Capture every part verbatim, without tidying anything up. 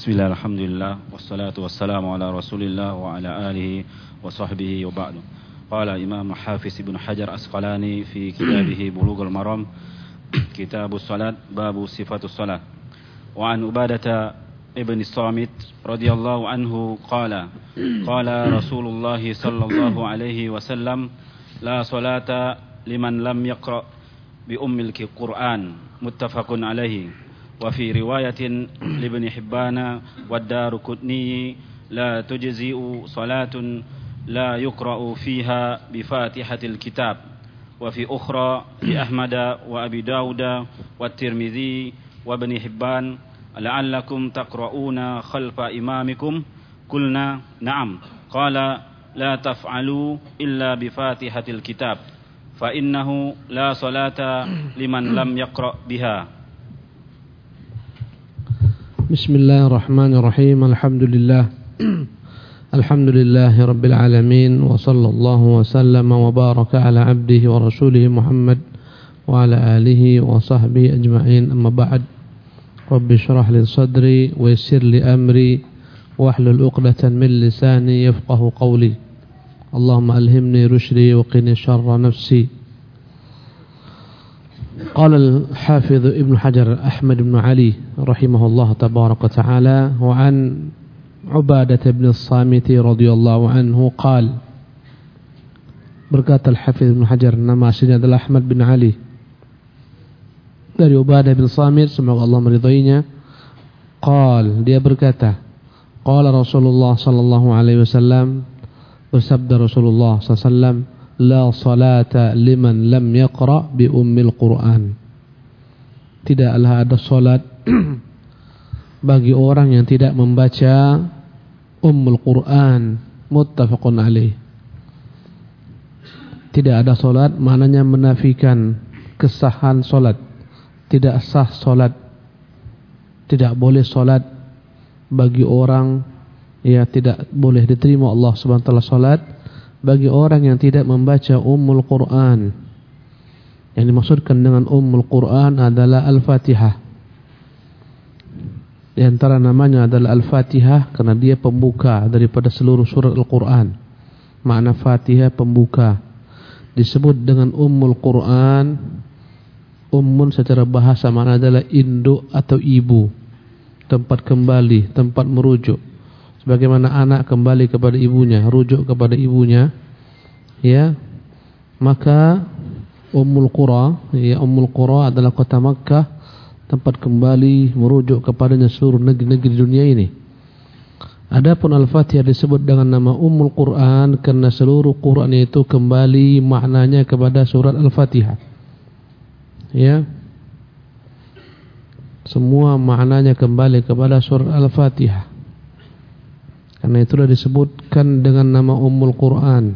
Bismillah, alhamdulillah, wassalatu wassalamu ala rasulillah wa ala alihi wa sahbihi wa ba'du. Qala Imam Hafiz Ibn Hajar Asqalani fi kitabihi Bulughul Maram, Kitabus Salat, Babu Sifatus Salat. Wa an Ubadata ibn Samit radhiyallahu anhu qala qala Rasulullah sallallahu alaihi wasallam, la salata liman lam yaqra bi ummil Qur'an, muttafaqun alaihi. وفي رواية لابن حبان والدارقطني لا تجزئ صلاة لا يقرأ فيها بفاتحة الكتاب. وفي أخرى لأحمد وأبي داود والترمذي وابن حبان لعلكم تقرؤون خلف إمامكم. قلنا نعم. قال لا تفعلوا إلا بفاتحة الكتاب فإنه لا صلاة لمن لم يقرأ بها. Bismillahirrahmanirrahim. Alhamdulillah. Alhamdulillahi rabbil alamin. Wa sallallahu wa sallama wa baraka ala abdihi wa rasulihi Muhammad wa ala alihi wa sahbihi ajma'in. Amma ba'd. Rabbi syrah li sadri wa yassir li amri wa ahlul uqdatan min lisani yafqahu qawli. Allahumma alhimni rushdi wa qini syarra nafsi. قال الحافظ ابن حجر أحمد بن علي رحمه الله تبارك وتعالى وعن عبادة بن الصامت رضي الله عنه قال, berkata Al-Hafiz Ibn Hajar, nama aslinya adalah Ahmad bin Ali, dari Ubadah bin Samit, semoga Allah meridainya. Qal, dia berkata, qala Rasulullah sallallahu alaihi wasallam, bersabda Rasulullah sallallahu alaihi wasallam, la salata liman lam yaqra bi ummil Qur'an. Tidaklah ada salat bagi orang yang tidak membaca ummul Qur'an, muttafaqun alaih. Tidak ada salat maknanya menafikan kesahan salat. Tidak sah salat. Tidak boleh salat bagi orang, ya, tidak boleh diterima Allah Subhanahu wa taala salat bagi orang yang tidak membaca Ummul Quran. Yang dimaksudkan dengan Ummul Quran adalah Al-Fatihah. Di antara namanya adalah Al-Fatihah karena dia pembuka daripada seluruh surat Al-Quran. Makna Fatihah pembuka. Disebut dengan Ummul Quran. Ummun secara bahasa makna adalah induk atau ibu, tempat kembali, tempat merujuk. Sebagaimana anak kembali kepada ibunya, rujuk kepada ibunya, ya, maka Ummul Qura, ya, Ummul Qura adalah kota Makkah, tempat kembali merujuk kepadanya seluruh negeri-negeri dunia ini. Adapun Al-Fatihah disebut dengan nama Ummul Quran karena seluruh Quran itu kembali maknanya kepada surat Al-Fatihah. Ya, semua maknanya kembali kepada surat Al-Fatihah. Karena itulah disebutkan dengan nama Ummul Quran.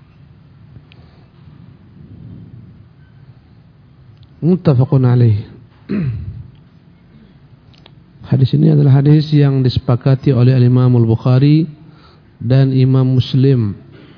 Muttafaqun alaih. Hadis ini adalah hadis yang disepakati oleh Imam Al-Bukhari dan Imam Muslim.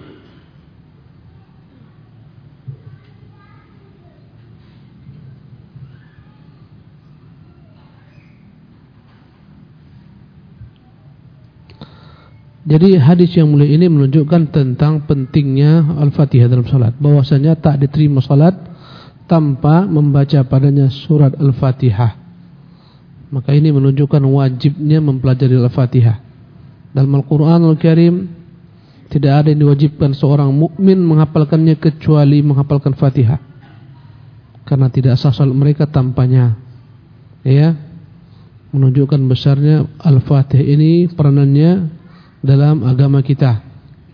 Jadi hadis yang mulia ini menunjukkan tentang pentingnya Al-Fatihah dalam salat. Bahwasanya tak diterima salat tanpa membaca padanya surat Al-Fatihah. Maka ini menunjukkan wajibnya mempelajari Al-Fatihah. Dalam Al-Quranul Karim tidak ada yang diwajibkan seorang mukmin menghafalkannya kecuali menghafalkan Fatihah. Karena tidak sah salat mereka tanpanya. Ya, menunjukkan besarnya Al-Fatihah ini peranannya dalam agama kita.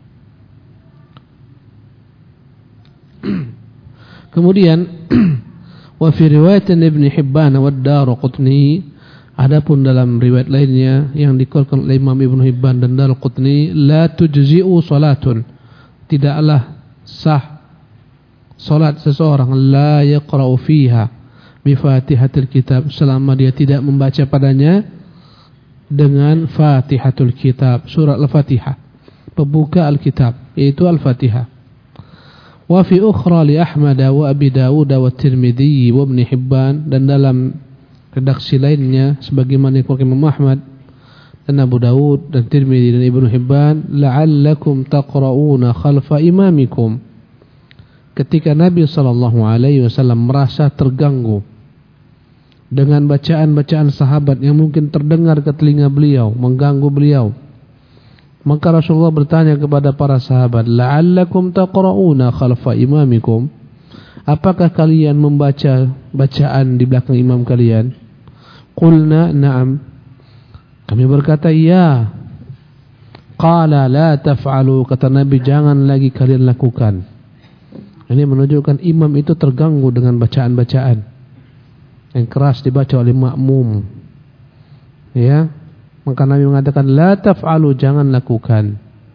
Kemudian wa fi riwayat Ibn Hibban wa Ad-Darqutni, adapun dalam riwayat lainnya yang dikeluarkan oleh Imam Ibn Hibban dan Darqutni, la tujzi'u salatun, tidaklah sah salat seseorang la yaqra'u fiha bi Fatihatil Kitab, selama dia tidak membaca padanya dengan Fatihatul Kitab, surat Al-Fatihah, pembuka Al-Kitab, yaitu Al-Fatihah. Wa fi ukhra li Ahmad wa Abi Dawud wa Tirmidzi wa Ibn Hibban, dan dalam redaksi lainnya sebagaimana dikutip Imam Ahmad dan Abu Dawud dan Tirmidzi dan Ibnu Hibban, la'allakum taqra'una khalfa imamikum. Ketika Nabi sallallahu alaihi wasallam merasa terganggu dengan bacaan-bacaan sahabat yang mungkin terdengar ke telinga beliau, mengganggu beliau, maka Rasulullah bertanya kepada para sahabat, la'allakum taqra'una khalfa imamikum. Apakah kalian membaca bacaan di belakang imam kalian? Qulna na'am. Kami berkata ya. Qala la taf'alu. Kata Nabi, jangan lagi kalian lakukan. Ini menunjukkan imam itu terganggu dengan bacaan-bacaan yang keras dibaca oleh makmum. Ya. Maka Nabi mengatakan la taf'alu, jangan lakukan.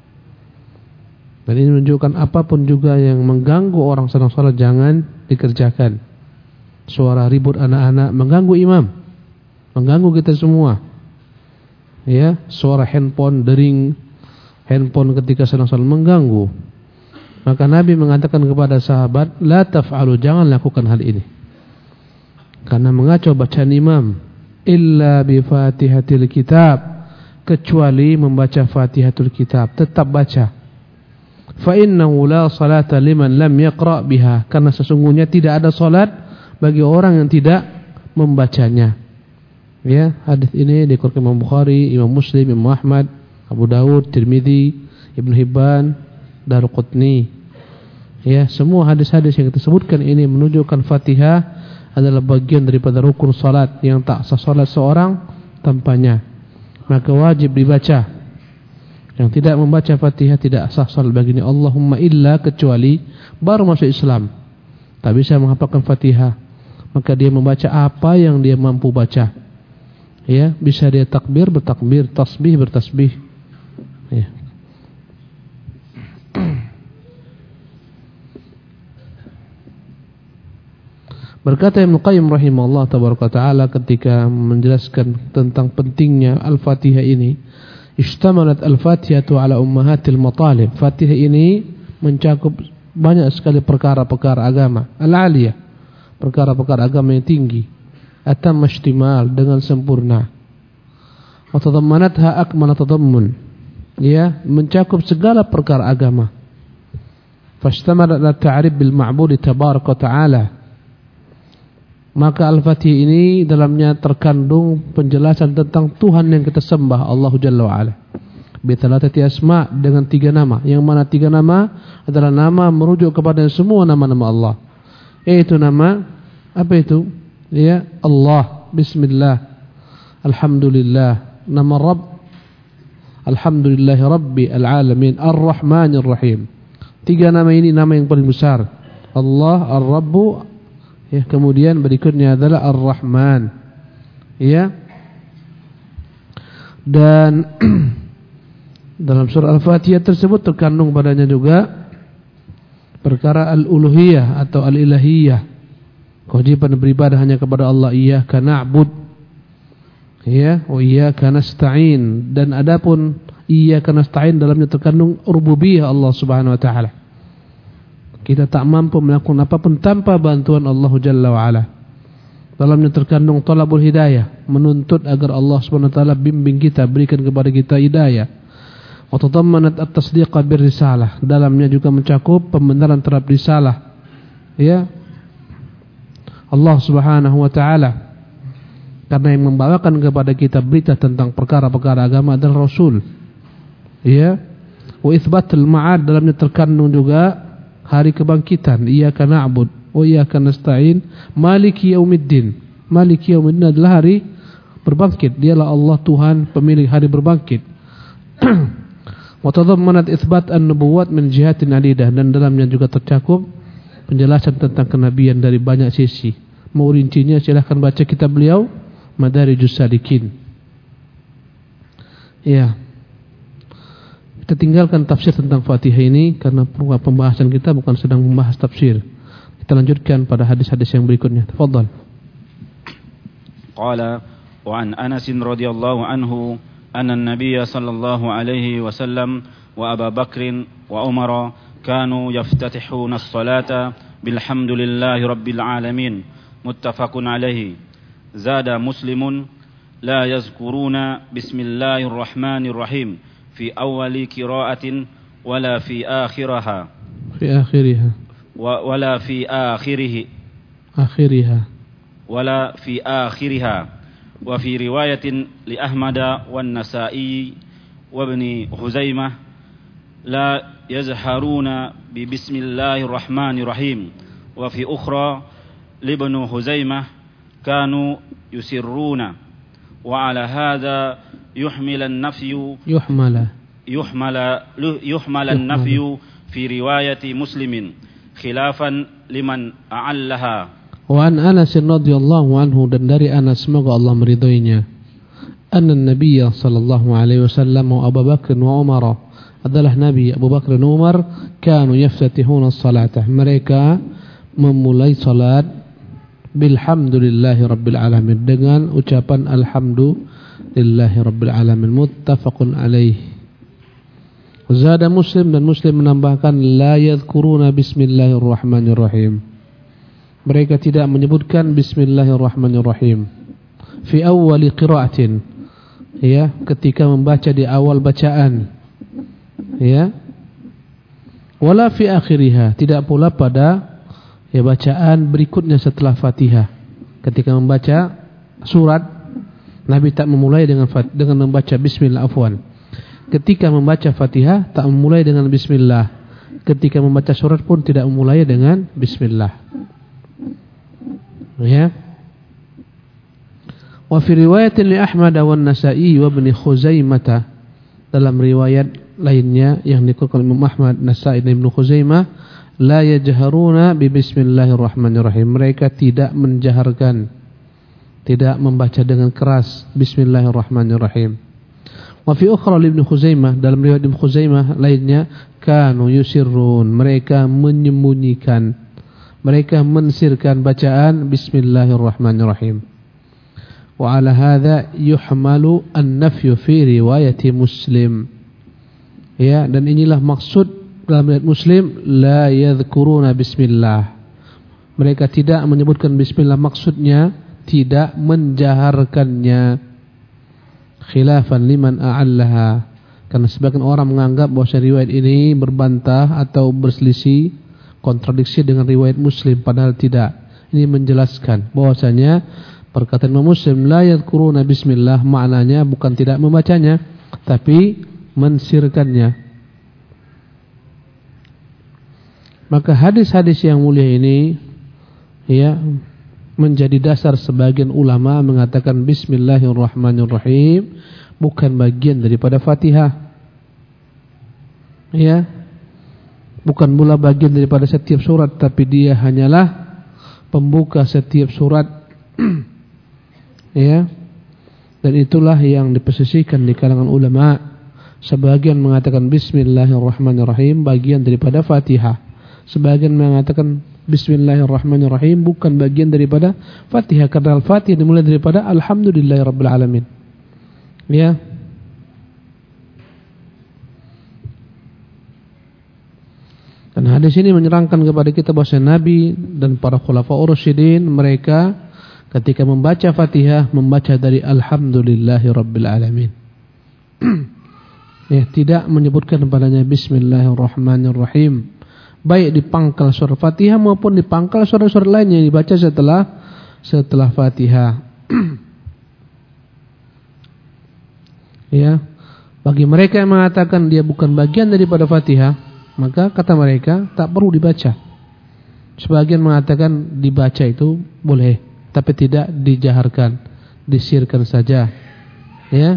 Dan ini menunjukkan apapun juga yang mengganggu orang sedang salat jangan dikerjakan. Suara ribut anak-anak mengganggu imam, mengganggu kita semua. Ya, suara handphone, dering handphone ketika sedang salat mengganggu. Maka Nabi mengatakan kepada sahabat, la taf'alu, jangan lakukan hal ini. Karena mengacau bacaan imam, illa bi Fatihatil Kitab, kecuali membaca Fatihatul Kitab, tetap baca. Fa innahu la salata liman lam yaqra biha, karena sesungguhnya tidak ada salat bagi orang yang tidak membacanya. Ya, hadis ini dikeluarkan Imam Bukhari, Imam Muslim, Imam Ahmad, Abu Dawud, Tirmidzi, Ibnu Hibban, Daruqutni. Ya, semua hadis-hadis yang kita sebutkan ini menunjukkan Fatihah adalah bagian daripada rukun salat yang tak sah salat seorang tanpanya. Maka wajib dibaca. Yang tidak membaca Fatihah tidak sah salat baginya. Allahumma illa, kecuali baru masuk Islam, tak bisa menghafalkan Fatihah, maka dia membaca apa yang dia mampu baca. Ya, bisa dia takbir bertakbir, tasbih bertasbih. Ya. Berkata Ibnu Qayyim rahimahullah tabaraka taala ketika menjelaskan tentang pentingnya Al-Fatihah ini, ishtamalat al-Fatihatu ala ummahatil matalib. Fatihah ini mencakup banyak sekali perkara-perkara agama al-aliyah, perkara-perkara agama yang tinggi, atam ishtimal, dengan sempurna. Wa tadammanatha akmal tadammun, ya, mencakup segala perkara agama. Fashtamalat ala ta'rif bil ma'bud tabaraka taala. Maka Al-Fatihah ini dalamnya terkandung penjelasan tentang Tuhan yang kita sembah, Allah Jalla wa'ala. Bitalatati asma, dengan tiga nama, yang mana tiga nama adalah nama merujuk kepada semua nama-nama Allah. Yaitu nama, apa itu? Ya, Allah, Bismillah, Alhamdulillah, nama Rabb, Alhamdulillahi Rabbi al-Alamin, Ar-Rahmanir Rahim. Tiga nama ini nama yang paling besar. Allah, Ar-Rabbu, ya, kemudian berikutnya adalah Ar-Rahman. Ya. Dan dalam surah Al-Fatihah tersebut terkandung padanya juga perkara al-uluhiyah atau al-ilahiyah. Kewajiban beribadah hanya kepada Allah, iyyaka na'bud, ya, wa iyyaka nasta'in. Dan adapun iyyaka nasta'in dalamnya terkandung rububiyah Allah Subhanahu wa taala. Kita tak mampu melakukan apapun tanpa bantuan Allah Jalla wa'ala. Dalamnya terkandung talabul hidayah, menuntut agar Allah Subhanahu wa taala bimbing kita, berikan kepada kita hidayah. Wa tadammanat at-tasdiqa bir risalah, dalamnya juga mencakup pembenaran terhadap risalah. Ya. Allah Subhanahu wa taala, karena yang membawakan kepada kita berita tentang perkara-perkara agama adalah Rasul. Ya. Wa itsbatul ma'ad, dalamnya terkandung juga hari kebangkitan. Iyyaka na'bud wa iyyaka nasta'in, maliki yaumiddin. Maliki yaumiddin adalah hari berbangkit. Dialah Allah Tuhan pemilik hari berbangkit. Wa tadammanat itsbat an-nubuwat min jihatin adidah, dan dalamnya juga tercakup penjelasan tentang kenabian dari banyak sisi. Mau rincinya silahkan baca kitab beliau Madarijus Salikin. Ya. Kita tinggalkan tafsir tentang Fatihah ini karena pembahasan kita bukan sedang membahas tafsir. Kita lanjutkan pada hadis-hadis yang berikutnya. Tafadhal. Qala wa an Anas radhiyallahu anhu anna an-nabiy sallallahu alaihi wasallam wa Abu Bakr wa Umar kanu yaftatihuna as-salata bilhamdulillahi rabbil alamin. Muttafaqun alaihi. Zada Muslimun لا يذكرون بسم الله الرحمن الرحيم في أول قراءة ولا في آخرها في آخرها ولا في آخره آخرها ولا في آخرها وفي رواية لأحمد والنسائي وابن خزيمة لا يجهرون ببسم الله الرحمن الرحيم وفي أخرى لابن خزيمة كانوا يسرون وعلى هذا يحمل النفي يحمل يحمل يحمل النفي في رواية مسلم خلافا لمن أعلها. وعن أنس رضي الله عنه dan dari Anas semoga Allah meridhoinya anna Nabi sallallahu alaihi wasallam wa Abu Bakar wa Umar adalah Nabi Abu Bakar dan Umar kanu yaftatihuna as-salata mereka memulai salat bilhamdulillahi rabbil alamin dengan ucapan alhamdulillahi rabbil alamin muttafaqun alaih. Zada Muslim dan Muslim menambahkan la yadhkuruna bismillahirrahmanirrahim. Mereka tidak menyebutkan bismillahirrahmanirrahim fi awwali qira'atin, ya, ketika membaca di awal bacaan, ya, wala fi akhiriha, tidak pula pada ya bacaan berikutnya setelah Fatihah. Ketika membaca surat, Nabi tak memulai dengan dengan membaca bismillah, afwan. Ketika membaca Fatihah tak memulai dengan bismillah. Ketika membaca surat pun tidak memulai dengan bismillah. Ya. Wa fi riwayat li Ahmad wa An-Nasa'i wa Ibn Khuzaimah, dalam riwayat lainnya yang dikeluarkan Imam Ahmad, Nasa'i dan Ibnu Khuzaimah, la yajharuna bi bismillahirrahmanirrahim. Mereka tidak menjaharkan, tidak membaca dengan keras bismillahirrahmanirrahim. Wa fi ukhra li Ibnu Khuzaimah, dalam riwayat Ibnu Khuzaimah lainnya, kanu yusirrun, mereka menyembunyikan, mereka mensirkan bacaan bismillahirrahmanirrahim. Wa ala hadza yuhmalu an-nafyu fi riwayati Muslim. Ya, dan inilah maksud dalam riwayat Muslim, la yadhkuruna bismillah. Mereka tidak menyebutkan bismillah, maksudnya tidak menjaharkannya. Khilafan liman a'allaha, karena sebagian orang menganggap bahwa riwayat ini berbantah atau berselisih, kontradiksi dengan riwayat Muslim, padahal tidak. Ini menjelaskan bahwasanya perkataan Imam Muslim la yadhkuruna bismillah maknanya bukan tidak membacanya, tapi mensirkannya. Maka hadis-hadis yang mulia ini, ya, menjadi dasar sebagian ulama mengatakan bismillahirrahmanirrahim bukan bagian daripada Fatihah, ya, bukan pula bagian daripada setiap surat, tapi dia hanyalah pembuka setiap surat. Ya, dan itulah yang diposisikan di kalangan ulama. Sebagian mengatakan bismillahirrahmanirrahim bagian daripada Fatihah, sebagian mengatakan bismillahirrahmanirrahim bukan bagian daripada Fatihah, karena Al-Fatihah dimulai daripada alhamdulillahirabbil alamin. Ya. Dan hadis ini menyerangkan kepada kita bahwa Nabi dan para khulafaur rasyidin, mereka ketika membaca Fatihah membaca dari alhamdulillahirabbil alamin. Ya, tidak menyebutkan padanya bismillahirrahmanirrahim, baik di pangkal surah Fatihah maupun di pangkal surah-surah lainnya yang dibaca setelah setelah Fatihah. Ya, bagi mereka yang mengatakan dia bukan bagian daripada Fatihah, maka kata mereka tak perlu dibaca. Sebagian mengatakan dibaca itu boleh, tapi tidak dijaharkan, disirkan saja. Ya.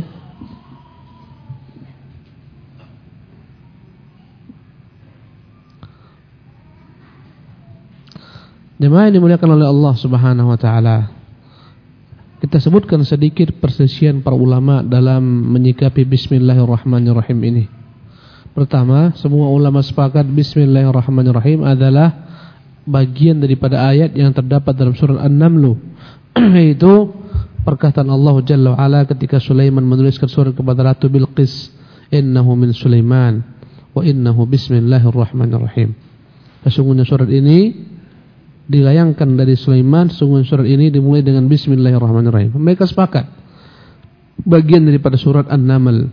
Jemaah yang dimuliakan oleh Allah Subhanahu wa taala, kita sebutkan sedikit perselisihan para ulama dalam menyikapi bismillahirrahmanirrahim ini. Pertama, semua ulama sepakat bismillahirrahmanirrahim adalah bagian daripada ayat yang terdapat dalam surah An-Naml, yaitu perkataan Allah Jalla wa Ala ketika Sulaiman menuliskan surat kepada Ratu Bilqis, innahu min Sulaiman wa innahu bismillahirrahmanirrahim. Sesungguhnya surat ini dilayangkan dari Sulaiman, sungguh surat ini dimulai dengan bismillahirrahmanirrahim. Mereka sepakat bagian daripada surat An-Naml.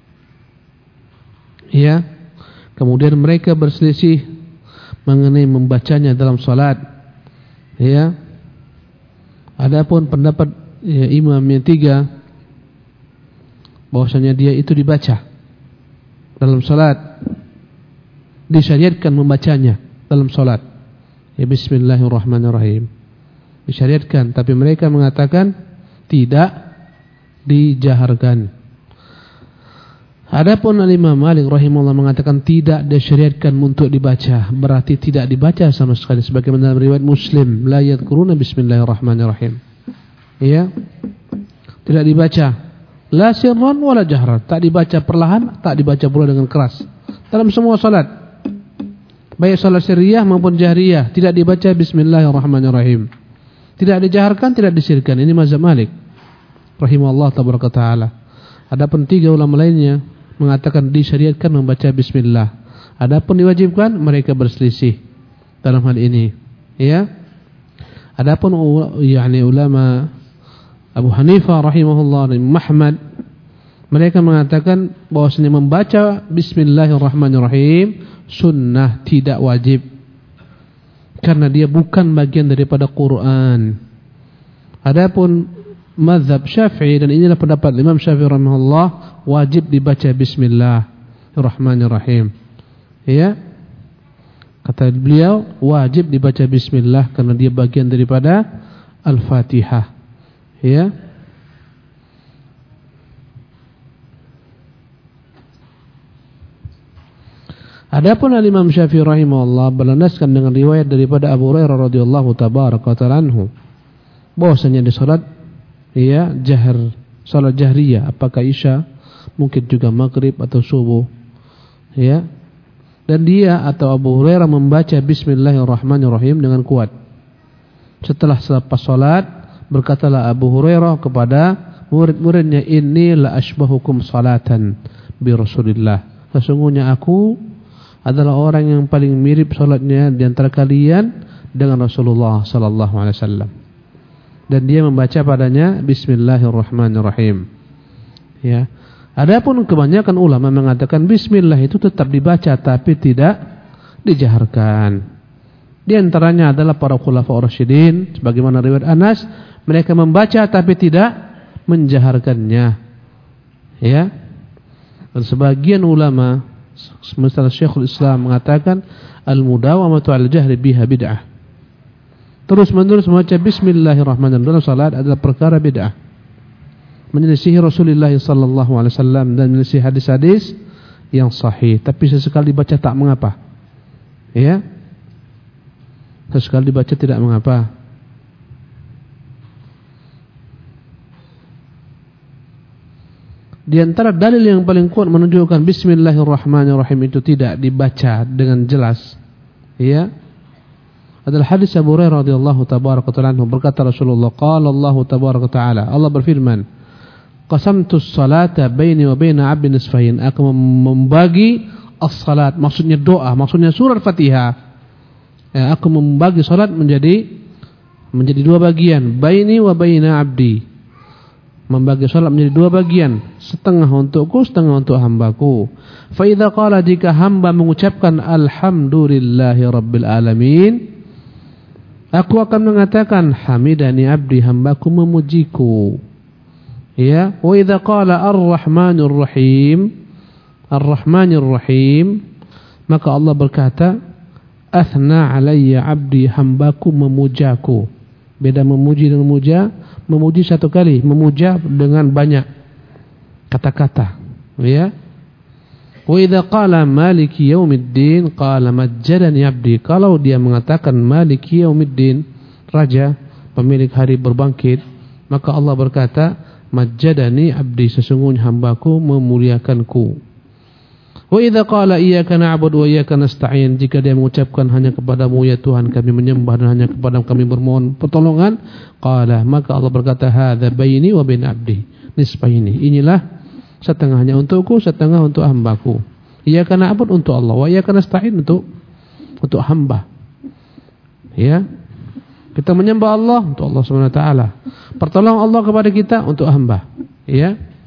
Ya. Kemudian mereka berselisih mengenai membacanya dalam salat. Ya. Adapun pendapat ya, imam yang tiga bahwasanya dia itu dibaca dalam salat, disyariatkan membacanya dalam salat. Ya, bismillahirrahmanirrahim. Disyariatkan, tapi mereka mengatakan tidak dijaharkan. Adapun Imam Malik rahimahullah mengatakan tidak disyariatkan untuk dibaca, berarti tidak dibaca sama sekali, sebagaimana dalam riwayat Muslim, la yadhkuruna bismillahirrahmanirrahim. Ya. Tidak dibaca la sirran wala jahran, tak dibaca perlahan, tak dibaca pula dengan keras. Dalam semua salat, baik salat sirriyah maupun jahriyah, tidak dibaca bismillahirrahmanirrahim. Tidak dijaharkan, tidak disirkan. Ini mazhab Malik rahimahullah tabaraka taala. Adapun tiga ulama lainnya mengatakan disyariatkan membaca bismillah. Adapun diwajibkan, mereka berselisih dalam hal ini. Ya. Adapun yakni ulama Abu Hanifah rahimahullah dan Muhammad, mereka mengatakan bahwasanya membaca bismillahirrahmanirrahim sunnah, tidak wajib, karena dia bukan bagian daripada Quran. Adapun mazhab Syafi'i, dan inilah pendapat Imam Syafi'i rahimahullah, wajib dibaca bismillahirrahmanirrahim. Ya. Kata beliau wajib dibaca bismillah karena dia bagian daripada Al-Fatihah. Ya. Adapun Imam Syafi'i rahimahullah berlandaskan dengan riwayat daripada Abu Hurairah radhiyallahu tabaraka ta'ala anhu, bahwasanya di salat ya jahar, salat jahriyah, apakah isya, mungkin juga maghrib atau subuh, ya, dan dia atau Abu Hurairah membaca bismillahirrahmanirrahim dengan kuat. Setelah selepas salat, berkatalah Abu Hurairah kepada murid-muridnya, inni la ashbahukum salatan bi Rasulillah, sesungguhnya aku adalah orang yang paling mirip salatnya di antara kalian dengan Rasulullah sallallahu alaihi wasallam. Dan dia membaca padanya bismillahirrahmanirrahim. Ya. Adapun kebanyakan ulama mengatakan bismillah itu tetap dibaca tapi tidak dijaharkan. Di antaranya adalah para khulafaur rasyidin, sebagaimana riwayat Anas, mereka membaca tapi tidak menjaharkannya. Ya. Dan sebagian ulama, misalnya Syekhul Islam mengatakan al-mudawamatu al-jahri biha bid'ah. Terus menerus membaca bismillahirrahmanirrahim dalam salat adalah perkara bid'ah, menyelisihi Rasulullah sallallahu alaihi wasallam dan menyelisihi hadis-hadis yang sahih. Tapi sesekali dibaca tak mengapa. Ya. Sesekali dibaca tidak mengapa. Di antara dalil yang paling kuat menunjukkan bismillahirrahmanirrahim itu tidak dibaca dengan jelas, ya, adalah hadis Abu Hurairah radhiyallahu tabaraka ta'ala anhu, berkata Rasulullah, qala Allah tabaraka ta'ala, Allah berfirman, qasamtu as-salata baini wa baina 'abdi nisfain, aku membagi as-salat, maksudnya doa, maksudnya surah Fatihah. Ya, aku membagi salat menjadi menjadi dua bagian, baini wa baina 'abdi. Membagi salat menjadi dua bagian, setengah untukku, setengah untuk hambaku. Fa idza qala, jika hamba mengucapkan alhamdulillahi rabbil alamin, aku akan mengatakan hamidani abdi, hambaku memujiku. Ya, wa idza qala ar-rahmanir rahim, ar-rahmanir rahim, maka Allah berkata athna alayya abdi, hambaku memujaku. Beda memuji dengan memuja. Memuji satu kali, memuja dengan banyak kata-kata, ya. Wa idza qala maliki yaumiddin qala majjadani abdi, kalau dia mengatakan maliki yaumiddin, raja, pemilik hari berbangkit, maka Allah berkata majjadani abdi, sesungguhnya hambaku memuliakanku. Wa idza qala iyyaka na'budu wa iyyaka nasta'in, jika dia mengucapkan hanya kepadamu ya Tuhan kami menyembah dan hanya kepadamu kami bermohon pertolongan, qala, maka Allah berkata hadza baini wa bain abdi nisfaini, inilah setengahnya untukku, setengah untuk hambaku. Iyyaka na'budu untuk Allah, wa iyyaka nasta'in untuk untuk hamba. Ya. Kita menyembah Allah untuk Allah Subhanahu wa taala. Pertolongan Allah kepada kita untuk hamba. Ya.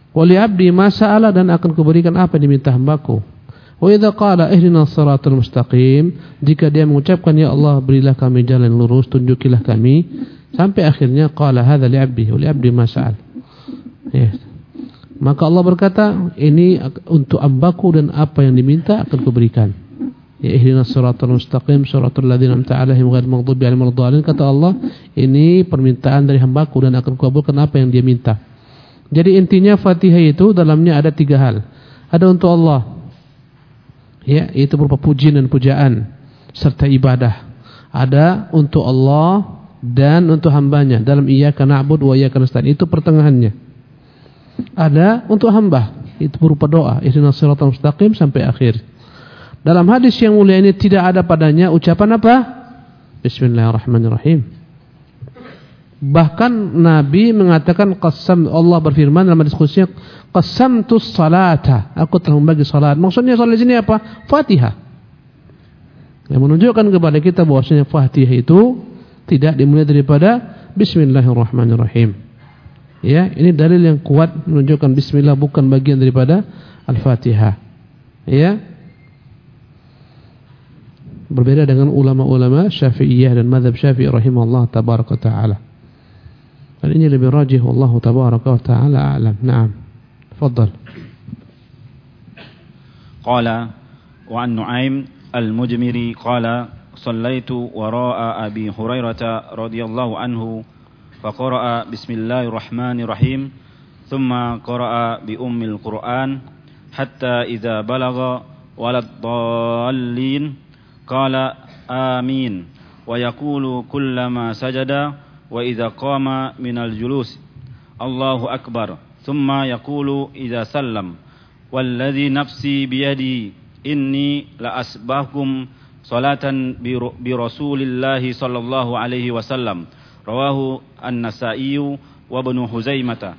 Wa li 'abdi ma sa'ala, dan akan kuberikan apa yang diminta hambaku. Wa idza qala ihdinas siratal mustaqim, jika dia mengucapkan ya Allah berilah kami jalan lurus, tunjukilah kami, sampai akhirnya qala hadza li 'abdi wa li 'abdi ma sa'al. Ya. Maka Allah berkata, ini untuk hambaku dan apa yang diminta akan kuberikan. Ya ihdinas siratal mustaqim siratal ladzina an'amta 'alaihim ghairil maghdubi 'alaihim waladdallin. Kata Allah, ini permintaan dari hambaku dan akan kukabulkan apa yang dia minta. Jadi intinya Fatihah itu dalamnya ada tiga hal. Ada untuk Allah, ya, itu berupa pujian dan pujaan serta ibadah. Ada untuk Allah dan untuk hambanya dalam iyyaka na'budu wa iyyaka nasta'in, itu pertengahannya. Ada untuk hamba, itu berupa doa ihdinas siratal mustaqim sampai akhir. Dalam hadis yang mulia ini tidak ada padanya ucapan apa? Bismillahirrahmanirrahim. Bahkan Nabi mengatakan qasam, Allah berfirman dalam hadis qudsi, qasamtus salata, aku telah membagi salat. Maksudnya salat ini apa? Fatihah. Yang menunjukkan kepada kita bahwasanya Fatihah itu tidak dimulai daripada Bismillahirrahmanirrahim. Ya, ini dalil yang kuat menunjukkan bismillah bukan bagian daripada Al-Fatihah. Ya. Berbeda dengan ulama-ulama Syafi'iyah dan mazhab Syafi'i rahimahullah tabaraka taala. Dan ini lebih rajih wallahu tabaraka wa ta'ala a'lam. Naam. Tafadhal. Qala wa an Nu'aim al-Mujmiri qala sallaitu wara'a Abi Hurairah radhiyallahu anhu faqara'a bismillahirrahmanirrahim thumma qara'a bi ummil Qur'an hatta idza balagha waladdallin qala amin wa yaqulu kullama sajada wa idza qama minal julus Allahu akbar thumma yaqulu idza sallam walladhi nafsi biyadi inni la asbahkum salatan bi rasulillahi sallallahu alaihi wasallam rawahu an-Nasa'i wa Ibnu Huzaimah.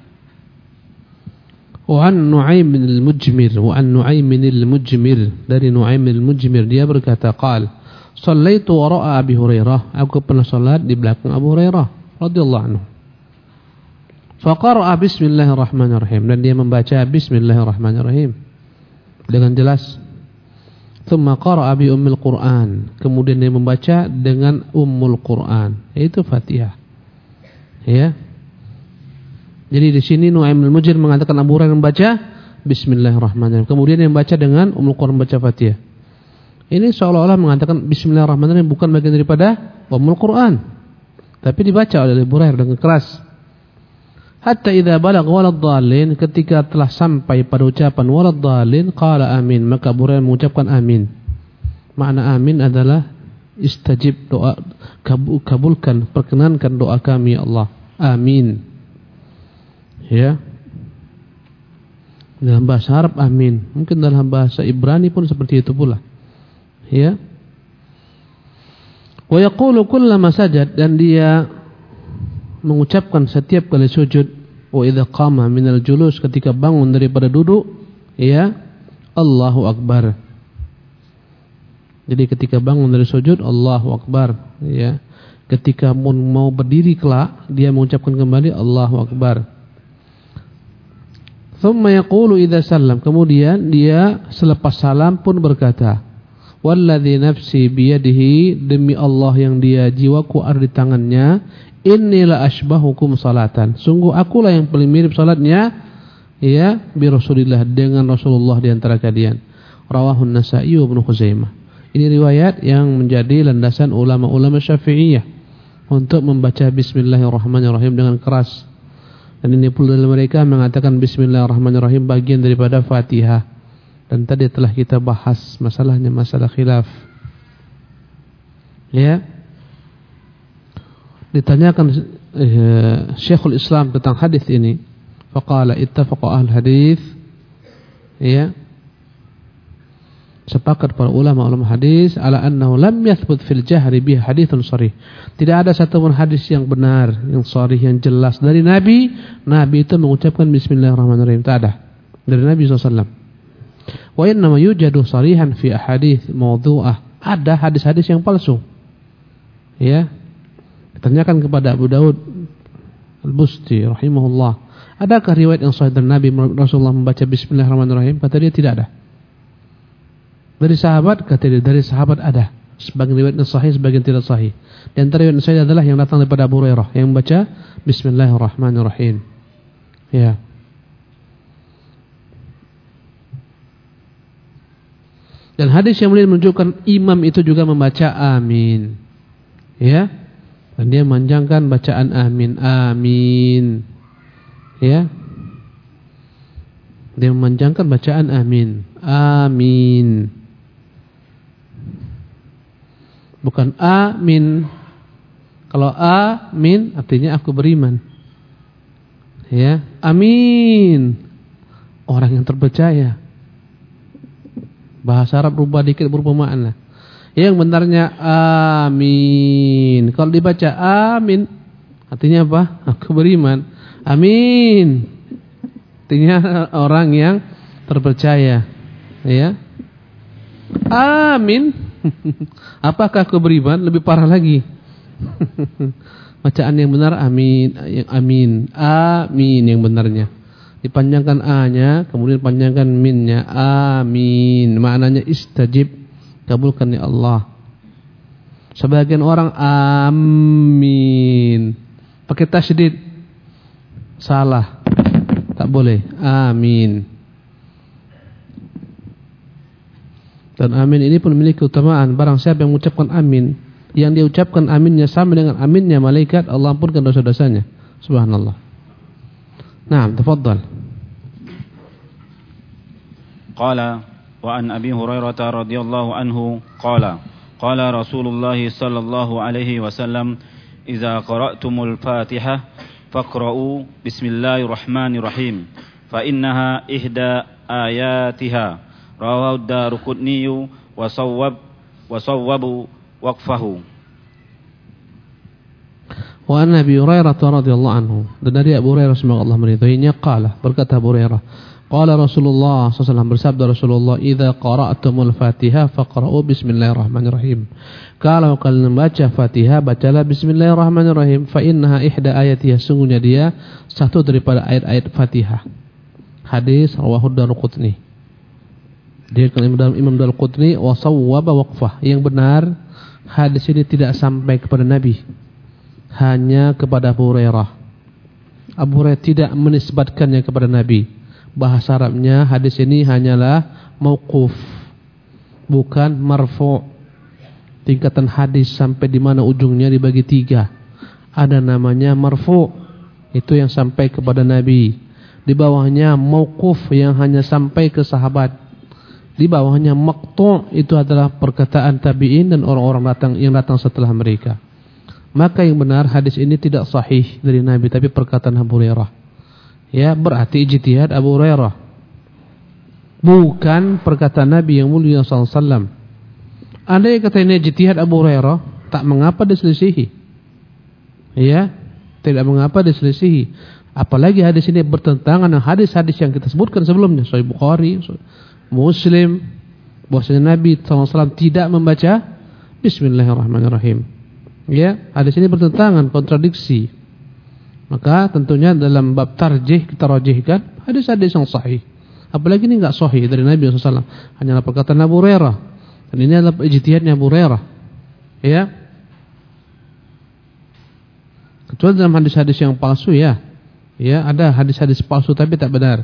Wa an Nu'aim al-Mujmir wa an Nu'aim al-Mujmir, dari Nu'aim al-Mujmir dia berkata qala sallaitu wara'a Abi Hurairah, aku pernah salat di belakang Abu Hurairah radhiyallahu anhu. Faqara'a bismillahirrahmanirrahim, dan dia membaca bismillahirrahmanirrahim dengan jelas. Tsumma qara'a bi ummil Qur'an, kemudian dia membaca dengan ummul Qur'an, yaitu Fatihah. Ya. Jadi di sini Nu'aim al-Mujmir mengatakan Abu Hurairah membaca bismillahirrahmanirrahim, kemudian dia membaca dengan ummul Qur'an, baca Fatihah. Ini seolah-olah mengatakan bismillahirrahmanirrahim bukan bagian daripada ummul Qur'an, tapi dibaca oleh Abu Hurairah dengan keras. Hatta idza balagha waladdallin, ketika telah sampai pada ucapan waladdallin qala amin, maka Abu Hurairah mengucapkan amin. Makna amin adalah istajib, doa, kabulkan, perkenankan doa kami ya Allah. Amin. Ya. Dalam bahasa Arab amin, mungkin dalam bahasa Ibrani pun seperti itu pula. Ya. Wa yaqulu kullama sajad, dan dia mengucapkan setiap kali sujud, wa idza qama minal julus, ketika bangun daripada duduk, ya, Allahu akbar. Jadi ketika bangun dari sujud Allahu akbar, ya. Ketika mau berdiri kelak dia mengucapkan kembali Allahu akbar. Thumma yaqulu idza sallam, kemudian dia selepas salam pun berkata, walladzi nafsi biyadihi, demi Allah yang dia jiwaku ada di tangannya, innila asbahukum salatan, sungguh akulah yang paling mirip salatnya, ya, bi Rasulillah, dengan Rasulullah di antara kalian. Rawahu an-Nasa'i wa Ibnu Huzaimah. Ini riwayat yang menjadi landasan ulama-ulama Syafi'iyah untuk membaca bismillahirrahmanirrahim dengan keras. Dan ini pula dari mereka mengatakan bismillahirrahmanirrahim bagian daripada Fatihah. Dan tadi telah kita bahas masalahnya, masalah khilaf. Ya. Ditanyakan eh, Syekhul Islam tentang hadis ini, faqala ittafaqa ahlul hadis, ya, sepakat para ulama-ulama hadis ala annahu lam yathbut fil jahri bi haditsun sharih. Tidak ada satu pun hadis yang benar, yang sharih, yang jelas dari Nabi, Nabi itu mengucapkan bismillahirrahmanirrahim, tak ada dari Nabi sallallahu alaihi wasallam. Wa innama yujadu sharihan fi ahadits mawdhu'ah, ada hadis-hadis yang palsu. Ya. Tanyakan kepada Abu Daud Al-Busti rahimahullah, Adakah riwayat yang sahih dari Nabi Rasulullah membaca Bismillahirrahmanirrahim? Kata dia tidak ada. Dari sahabat, kata dia dari sahabat ada. Sebagian riwayat yang sahih, sebagian tidak sahih. Dan antara riwayat yang sahih adalah yang datang daripada Abu Hurairah yang membaca Bismillahirrahmanirrahim. Ya. Dan hadis yang mulia menunjukkan imam itu juga membaca amin. Ya. Dan dia memanjangkan bacaan amin. Amin. Ya. Dia memanjangkan bacaan amin. Amin. Bukan amin. Kalau amin artinya aku beriman. Ya, amin. Orang yang terpercaya. Bahasa Arab berubah dikit berubah makna. Yang benarnya amin. Kalau dibaca amin artinya apa? Aku beriman. Amin. Artinya orang yang terpercaya. Ya. Amin. Apakah aku beriman? Lebih parah lagi. Bacaan yang benar amin, yang amin. Amin yang benarnya. Dipanjangkan A-nya, kemudian panjangkan min-nya. Amin. Maknanya istajib, kabulkan ya Allah. Sebagian orang amin pakai tasydid. Salah. Tak boleh. Amin. Dan amin ini pun memiliki keutamaan. Barang siapa yang mengucapkan amin, yang dia ucapkan aminnya sama dengan aminnya malaikat, Allah ampunkan dosa-dosanya. Subhanallah. Naam, tafadhal. Qala wa an Abi Hurairah radhiyallahu anhu qala qala Rasulullah sallallahu alaihi wasallam idza qara'tumul Fatihah faqra'u bismillahirrahmanirrahim fa innaha ihda ayatiha rawahu ad-Daruqutni wa sawwab wa sawwabu waqfahu. Wa an Abi Hurairah radhiyallahu anhu, dan dari Abu Hurairah semoga Allah meridhoinya, qala, berkata Abu Hurairah, qala Rasulullah sallallahu alaihi wasallam, bersabda Rasulullah, idza qara'tumul Fatihah faqra'u bismillahirrahmanirrahim. Kalau kalian membaca Fatihah, bacalah bismillahirrahmanirrahim, fa innaha ihda ayatiha, sungguhnya dia satu daripada ayat-ayat Fatihah. Hadis rawahu ad-Daruqutni. Dia dalam Imam Daruqutni wa sawwaba waqfah. Yang benar hadis ini tidak sampai kepada Nabi, hanya kepada Abu Hurairah. Abu Hurairah tidak menisbatkannya kepada Nabi. Bahasa Arabnya hadis ini hanyalah mauquf, bukan marfu'. Tingkatan hadis sampai di mana ujungnya dibagi tiga. Ada namanya marfu', itu yang sampai kepada Nabi. Di bawahnya mauquf yang hanya sampai ke sahabat. Di bawahnya maqtu', itu adalah perkataan tabi'in dan orang-orang datang yang datang setelah mereka. Maka yang benar hadis ini tidak sahih dari Nabi, tapi perkataan Abu Hurairah. Ya, berarti ijtihad Abu Hurairah, bukan perkataan Nabi yang mulia sallallahu alaihi wasallam. Andai kata ini ijtihad Abu Hurairah, tak mengapa diselisihi. Ya, tidak mengapa diselisihi. Apalagi hadis ini bertentangan dengan hadis-hadis yang kita sebutkan sebelumnya, Sahih Bukhari, Muslim, bahwasanya Nabi sallallahu alaihi wasallam tidak membaca Bismillahirrahmanirrahim. Ya, hadis ini bertentangan, kontradiksi. Maka tentunya dalam bab tarjih kita rajihkan hadis-hadis yang sahih. Apalagi ini enggak sahih dari Nabi sallallahu alaihi wasallam, hanyalah perkataan Abu Hurairah. Dan ini adalah ijtihadnya Abu Hurairah. Ya. Kecuali dalam hadis-hadis yang palsu, ya. Ya, ada hadis-hadis palsu tapi tak benar.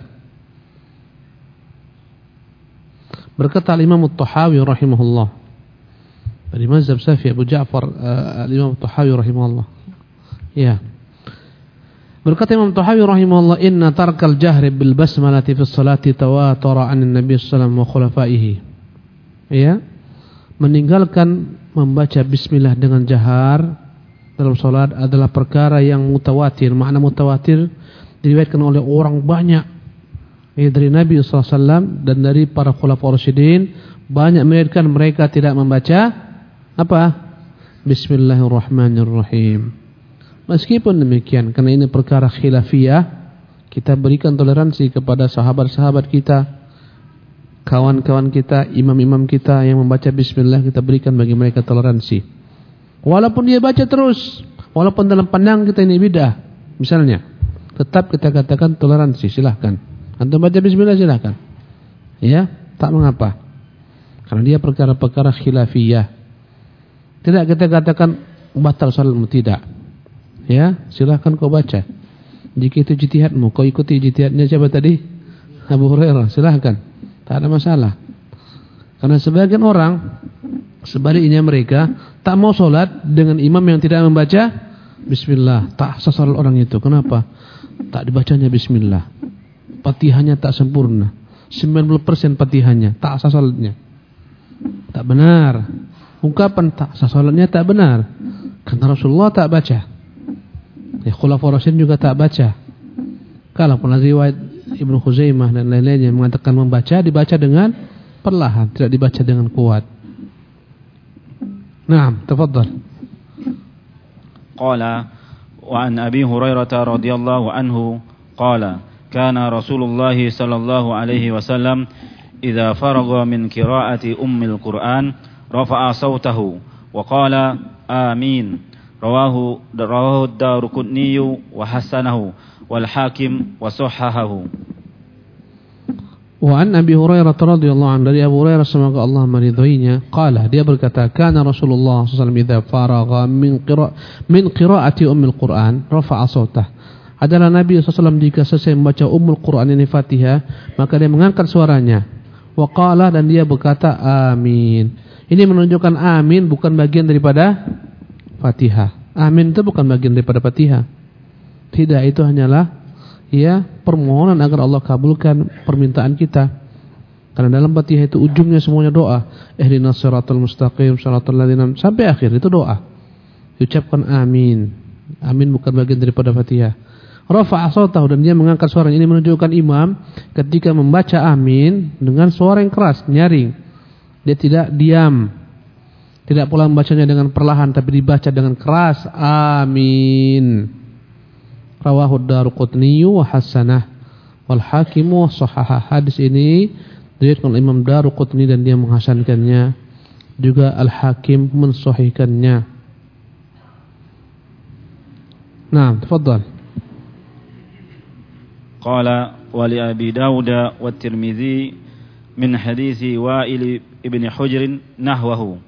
Berkata Imam At-Tahawi rahimahullah, dari mazhab Syafi'i, Abu Ja'far uh, Imam At-Tahawi rahimahullah. Ya. Berkata Imam At-Tahawi rahimahullah, inna tarkal jahri bil basmalati fi sholati tawatara 'an Nabi sallallahu alaihi wasallam wa khulafaihi. Ya. Meninggalkan membaca bismillah dengan jahar dalam salat adalah perkara yang mutawatir. Makna mutawatir diriwayatkan oleh orang banyak, ya, dari Nabi sallallahu alaihi wasallam dan dari para khulafaur rasyidin. Banyak meriwayatkan mereka tidak membaca apa? Bismillahirrahmanirrahim. Meskipun demikian, karena ini perkara khilafiyah, kita berikan toleransi kepada sahabat-sahabat kita, kawan-kawan kita, imam-imam kita yang membaca bismillah, kita berikan bagi mereka toleransi. Walaupun dia baca terus, walaupun dalam pandangan kita ini bid'ah. Misalnya, tetap kita katakan toleransi, silahkan. Antum baca bismillah silahkan. Ya, tak mengapa. Karena dia perkara-perkara khilafiyah. Tidak kita katakan batal salatmu, tidak. Ya, silahkan kau baca. Jika itu ijtihadmu, kau ikuti ijtihadnya siapa tadi? Abu Hurairah, silahkan. Tak ada masalah. Karena sebagian orang sebaliknya mereka tak mau sholat dengan imam yang tidak membaca bismillah. Tak sah salat orang itu. Kenapa? Tak dibacanya bismillah. Fatihahnya tak sempurna. sembilan puluh persen fatihahnya tak sah salatnya. Tak benar. Ungkapan tak sah salatnya tak benar. Karena Rasulullah tak baca. Ya, Khulafaur Rasyidin juga tak baca. Kalaupun riwayat Ibnu Khuzaimah dan lain-lainnya mengatakan membaca, dibaca dengan perlahan, tidak dibaca dengan kuat. Naam, tafadhal. Qala wa an Abi Hurairah radhiyallahu anhu qala kana Rasulullah sallallahu alaihi wasallam idza faragha min qira'ati ummil Qur'an rafa'a sautahu wa qala amin. Rawahu rawahu ad-Daruqutni wa hasanahu wal Hakim wa sahhahahu. Wa an Abi Hurairah radhiyallahu anhu, dari Abu Hurairah semoga Allah meridhoinya, qala, dia berkata, kana Rasulullah sallallahu alaihi wasallam idza faragha min qira' min qira'ati ummil Qur'an rafa'a sautah. Adalah Nabi sallallahu alaihi wasallam jika selesai membaca Ummul Qur'an ini Fatihah, maka dia mengangkat suaranya. Wa qala, dan dia berkata amin. Ini menunjukkan amin bukan bagian daripada Fatihah. Amin itu bukan bagian daripada Fatihah. Tidak, itu hanyalah ya permohonan agar Allah kabulkan permintaan kita. Karena dalam Fatihah itu ujungnya semuanya doa. Ihdinas siratal mustaqim siratal ladzina, sampai akhir itu doa. Diucapkan amin. Amin bukan bagian daripada Fatihah. Rafa'a sautahu, dan dia mengangkat suaranya. Ini menunjukkan imam ketika membaca amin dengan suara yang keras, nyaring. Dia tidak diam. Tidak pula membacanya dengan perlahan, tapi dibaca dengan keras. Amin. Rawahu ad-Daruqutni wa hasanah wal Hakim wa sahhaha. Hadis ini diriwayatkan oleh Imam Daruqutni dan dia menghasankannya. Juga Al-Hakim mensahihkannya. Nah, tafadhal. Qala wa li Abi Dawud wa Tirmidzi min hadits Wa'il ibn Hujr nahwahu.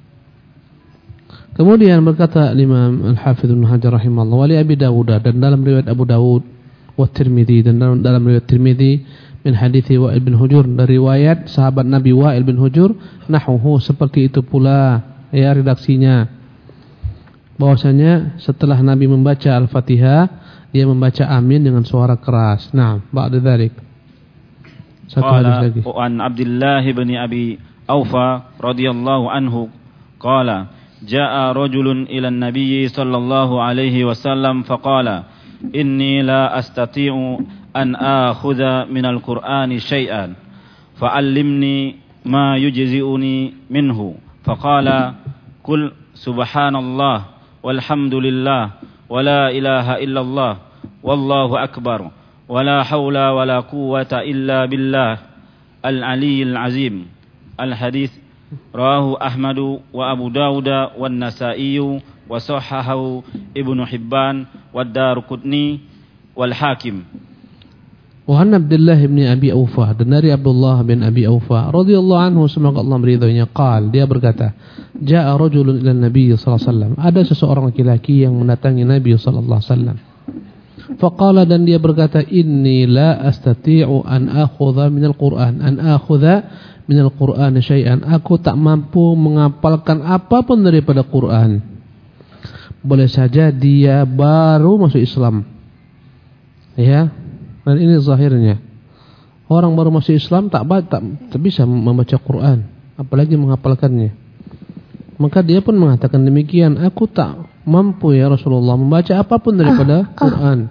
Kemudian berkata Imam Al-Hafidz Ibnu Hajar rahimahullah, wali Abi Dawud, dan dalam riwayat Abu Dawud, wa Tirmidzi, dan dalam, dalam riwayat Tirmidzi min hadits Wa'il bin Hujr, dari riwayat sahabat Nabi Wa'il bin Hujr, nahwuhu, seperti itu pula ya redaksinya. Bahwasanya setelah Nabi membaca Al-Fatihah, dia membaca amin dengan suara keras. Nah, ba'da dzalik. Satu hadis lagi. An Abdullah bin Abi Aufa radhiyallahu anhu qala jaa rajulun ila an-nabiy sallallahu alaihi wasallam faqala inni la astati'u an akhudha min al-Qur'ani shay'an fa'allimni ma yujzi'uni minhu faqala qul subhanallah walhamdulillah wala ilaha illallah wallahu akbar wala hawla wala quwwata illa billah al-aliyyil azim. Al-hadits rawahu Ahmad wa Abu Dawud wa Nasa'i wa sahhahahu Ibnu Hibban wa Daruqutni wal Hakim. Wa an Abdullah bin Abi Aufa, dan dari Abdullah bin Abi Aufa radhiyallahu anhu semoga Allah meridhoinya, qal, dia berkata, jaa rajulun ila Nabi sallallahu alaihi wasallam, ada seseorang laki-laki yang mendatangi Nabi sallallahu alaihi wasallam. Faqala, dan dia berkata, inni la astati'u an akhudha minal Qur'an an akhudha minal Qur'an syai'an, aku tak mampu menghafalkan apapun daripada Quran. Boleh saja dia baru masuk Islam, ya, dan ini zahirnya orang baru masuk Islam tak tak, tak bisa membaca Quran, apalagi menghafalkannya. Maka dia pun mengatakan demikian, aku tak mampu ya Rasulullah membaca apapun daripada Quran.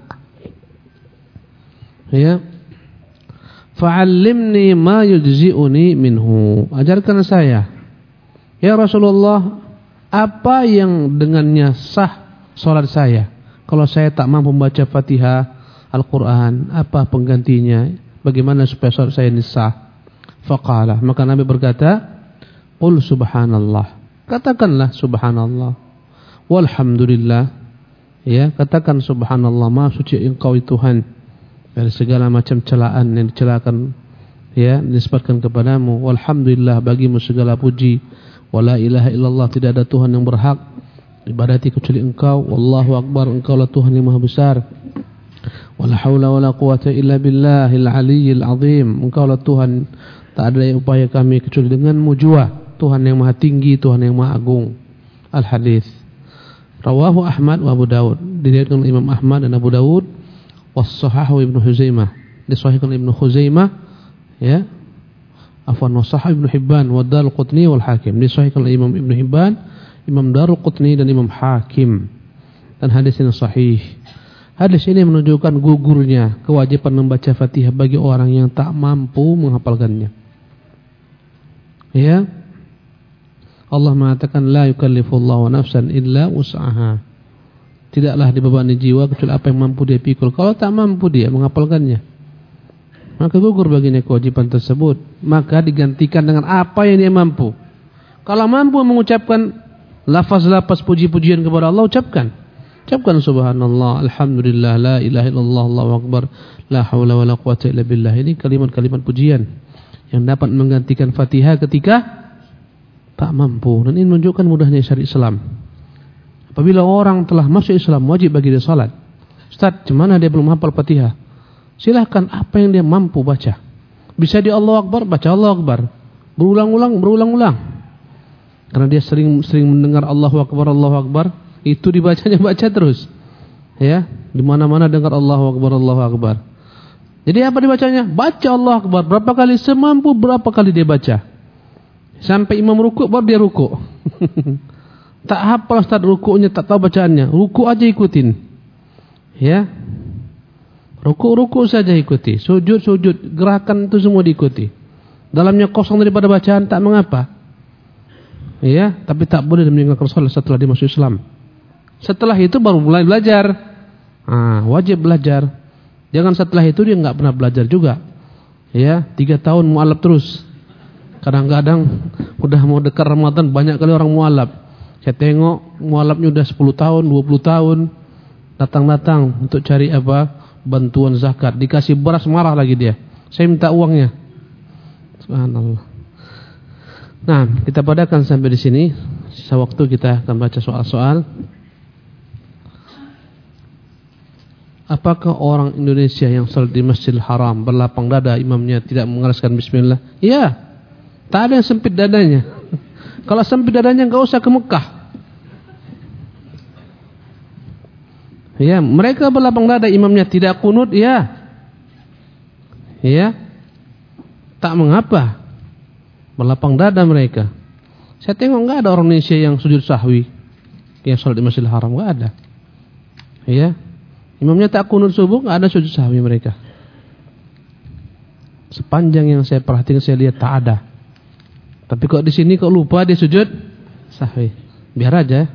Ya, fa'allimni ma yujzi'uni minhu, ajarkan saya ya Rasulullah apa yang dengannya sah salat saya. Kalau saya tak mampu membaca Fatihah Al-Quran, apa penggantinya? Bagaimana supaya salat saya ini sah? Faqala, maka Nabi berkata, qul subhanallah, katakanlah subhanallah, walhamdulillah, Ya, katakan subhanallah, maha suci Engkau Tuhan dari segala macam celaan yang dicelakan, ya, dinisbatkan kepadamu. Walhamdulillah, bagimu segala puji. Wala ilaha illallah, tidak ada Tuhan yang berhak ibadati kecuali Engkau. Wallahu akbar, Engkau lah Tuhan yang maha besar. Wala haula wala quwata illa billahil aliyyil azim. Engkau lah Tuhan, tak ada upaya kami kecuali denganmu jua. Tuhan yang maha tinggi, Tuhan yang maha agung. Al-hadis rawahu Ahmad wa Abu Daud, diriwayatkan oleh Imam Ahmad dan Abu Daud. Was-sahahu Ibnu Huzaimah, disahihkan Ibnu Huzaimah, ya. Afwan, was-sahih Ibnu Hibban wa Daraqutni wal Hakim, disahihkan oleh Imam Ibnu Hibban, Imam Daraqutni dan Imam Hakim. Dan hadis ini sahih. Hadis ini menunjukkan gugurnya kewajiban membaca Fatihah bagi orang yang tak mampu menghafalkannya. Ya. Allah mengatakan la yukallifullahu nafsan illa wus'aha. Tidaklah dibebani jiwa kecuali apa yang mampu dia pikul. Kalau tak mampu dia menghafalkannya, maka gugur baginya kewajiban tersebut. Maka digantikan dengan apa yang dia mampu. Kalau mampu mengucapkan lafaz-lafaz puji-pujian kepada Allah, ucapkan. Ucapkan subhanallah, alhamdulillah, la ilaha illallah, Allahu akbar, la haula wala quwata illa billah. Ini kalimat-kalimat pujian yang dapat menggantikan Fatihah ketika tak mampu. Dan ini menunjukkan mudahnya syariat Islam. Apabila orang telah masuk Islam, wajib bagi dia salat. Ustaz, gimana dia belum hafal Fatihah? Silahkan apa yang dia mampu baca. Bisa dia Allahu Akbar, baca Allahu Akbar. Berulang-ulang, berulang-ulang. Karena dia sering sering mendengar Allahu Akbar, Allahu Akbar, itu dibacanya baca terus. Ya, di mana-mana dengar Allahu Akbar, Allahu Akbar. Jadi apa dibacanya? Baca Allahu Akbar berapa kali semampu, berapa kali dia baca. Sampai imam rukuk baru dia rukuk. Tak hafal Ustaz rukuknya, tak tahu bacaannya. Rukuk aja ikutin. Ya. Rukuk-rukuk saja ikuti. Sujud-sujud, gerakan itu semua diikuti. Dalamnya kosong daripada bacaan tak mengapa. Ya, tapi tak boleh meninggalkan salat setelah dia masuk Islam. Setelah itu baru mulai belajar. Ah, wajib belajar. Jangan setelah itu dia enggak pernah belajar juga. Ya, tiga tahun mualaf terus. Kadang-kadang udah mau dekat Ramadan banyak kali orang mualaf. Saya tengok mualafnya udah sepuluh tahun, dua puluh tahun. Datang-datang untuk cari apa? Bantuan zakat. Dikasih beras marah lagi dia. Saya minta uangnya. Subhanallah. Nah, kita padakan sampai di sini. Sisa waktu kita akan baca soal-soal. Apakah orang Indonesia yang salat di Masjidil Haram berlapang dada imamnya tidak mengeraskan bismillah? Iya. Tak ada yang sempit dadanya. Kalau sempit dadanya enggak usah ke Mekah. Ya, mereka berlapang dada imamnya tidak kunut, ya. Ya. Tak mengapa. Berlapang dada mereka. Saya tengok enggak ada orang Indonesia yang sujud sahwi yang salat di Masjidil Haram, enggak ada. Ya. Imamnya tak kunut subuh, enggak ada sujud sahwi mereka. Sepanjang yang saya perhatikan, saya lihat tak ada. Tapi kok di sini kok lupa dia sujud sahwi. Biar aja.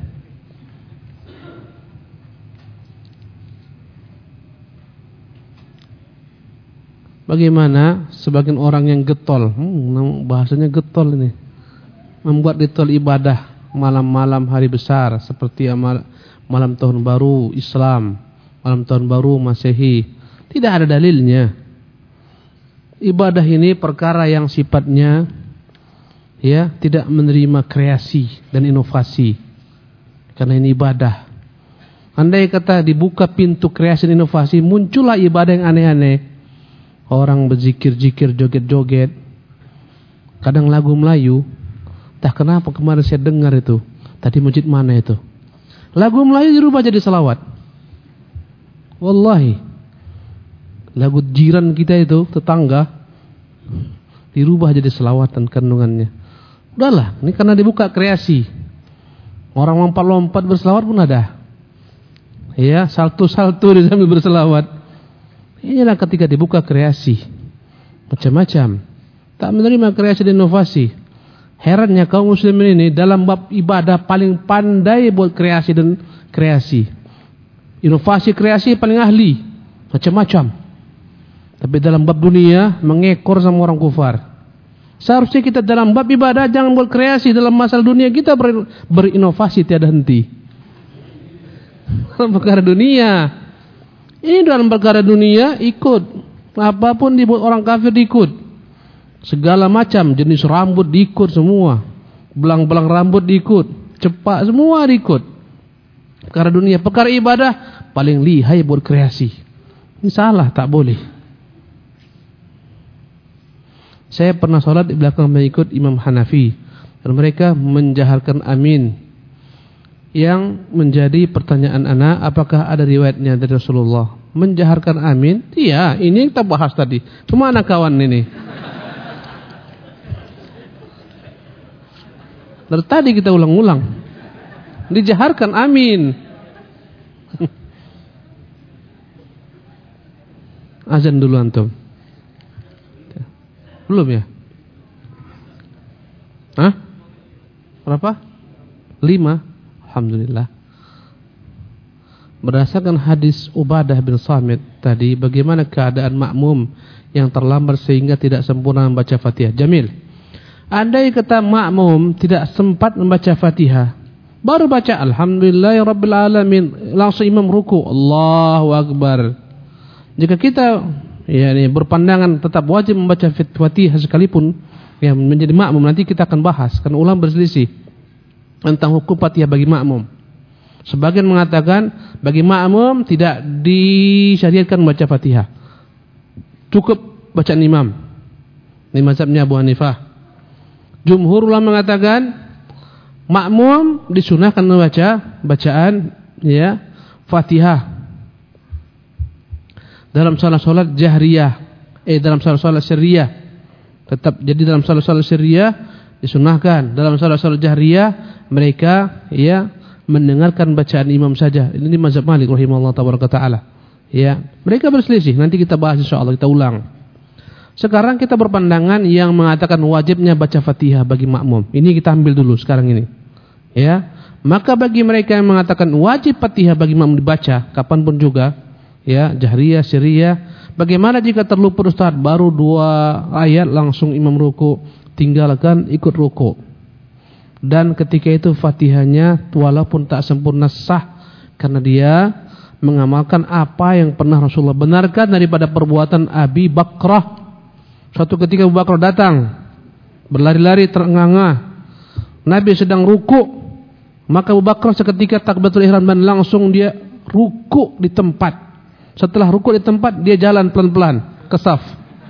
Bagaimana sebagian orang yang getol, hmm, bahasanya getol ini, membuat ritual ibadah malam-malam hari besar seperti malam tahun baru Islam, malam tahun baru Masehi. Tidak ada dalilnya. Ibadah ini perkara yang sifatnya ya tidak menerima kreasi dan inovasi. Karena ini ibadah. Andai kata dibuka pintu kreasi dan inovasi, muncullah ibadah yang aneh-aneh. Orang berzikir-zikir, joget-joget. Kadang lagu Melayu. Tak kenapa kemarin saya dengar itu. Tadi masjid mana itu? Lagu Melayu dirubah jadi selawat. Wallahi. Lagu jiran kita itu, tetangga, dirubah jadi selawatan kandungannya. Udahlah, ini karena dibuka kreasi. Orang lompat-lompat berselawat pun ada. Ya, salto-salto sambil berselawat. Inilah ketika dibuka kreasi. Macam-macam. Tak menerima kreasi dan inovasi. Herannya kaum muslimin ini dalam bab ibadah paling pandai buat kreasi dan kreasi. Inovasi kreasi paling ahli. Macam-macam. Tapi dalam bab dunia mengekor sama orang kufar. Seharusnya kita dalam bab ibadah jangan buat kreasi. Dalam masalah dunia kita ber, berinovasi tiada henti. Dalam perkara dunia. Ini dalam perkara dunia ikut. Apapun dibuat orang kafir diikut. Segala macam jenis rambut diikut semua. Belang-belang rambut diikut. Cepat semua diikut. Perkara dunia. Perkara ibadah paling lihai buat kreasi. Ini salah, tak boleh. Saya pernah sholat di belakang mengikut Imam Hanafi. Dan mereka menjaharkan amin. Yang menjadi pertanyaan anak, apakah ada riwayatnya dari Rasulullah? Menjaharkan amin? Iya, ini kita bahas tadi. Kemana kawan ini? Dari tadi kita ulang-ulang. Dijaharkan amin. Azan dulu antum. Belum ya? Hah? Berapa? Lima. Alhamdulillah. Berdasarkan hadis Ubadah bin Samit tadi, bagaimana keadaan makmum yang terlambat sehingga tidak sempurna membaca Fatihah? Jamil. Andai kata makmum tidak sempat membaca Fatihah, baru baca Alhamdulillahirabbil alamin, langsung imam ruku, Allahu akbar. Jika kita yakni berpandangan tetap wajib membaca Fatihah sekalipun yang menjadi makmum, nanti kita akan bahas, kan ulama berselisih tentang hukum Fatihah bagi makmum. Sebagian mengatakan bagi makmum tidak disyariatkan membaca Fatihah, cukup bacaan imam. Ini mazhabnya Abu Hanifah. Jumhur ulama mengatakan makmum disunahkan membaca bacaan ya Fatihah dalam salat-salat jahriyah, eh dalam salat-salat sirriyah. Tetap jadi dalam salat-salat sirriyah disunahkan. Dalam salat-salat jahriyah mereka ya mendengarkan bacaan imam saja. Ini mazhab Malik rahimahullah taala. Ya, mereka berselisih. Nanti kita bahas insyaallah, kita ulang. Sekarang kita berpandangan yang mengatakan wajibnya baca Fatihah bagi makmum. Ini kita ambil dulu sekarang ini. Ya, maka bagi mereka yang mengatakan wajib Fatihah bagi makmum dibaca kapanpun juga, ya, jahriyah, sirriyah. Bagaimana jika terluput Ustaz, baru dua ayat langsung imam ruku, tinggalkan ikut ruku. Dan ketika itu Fatihahnya walaupun tak sempurna sah, karena dia mengamalkan apa yang pernah Rasulullah benarkan daripada perbuatan Abi Bakrah. Suatu ketika Abu Bakar datang berlari-lari terengah-engah, Nabi sedang ruku, maka Abu Bakar seketika takbiratul ihram dan langsung dia ruku di tempat. Setelah ruku di tempat, dia jalan pelan-pelan ke saf.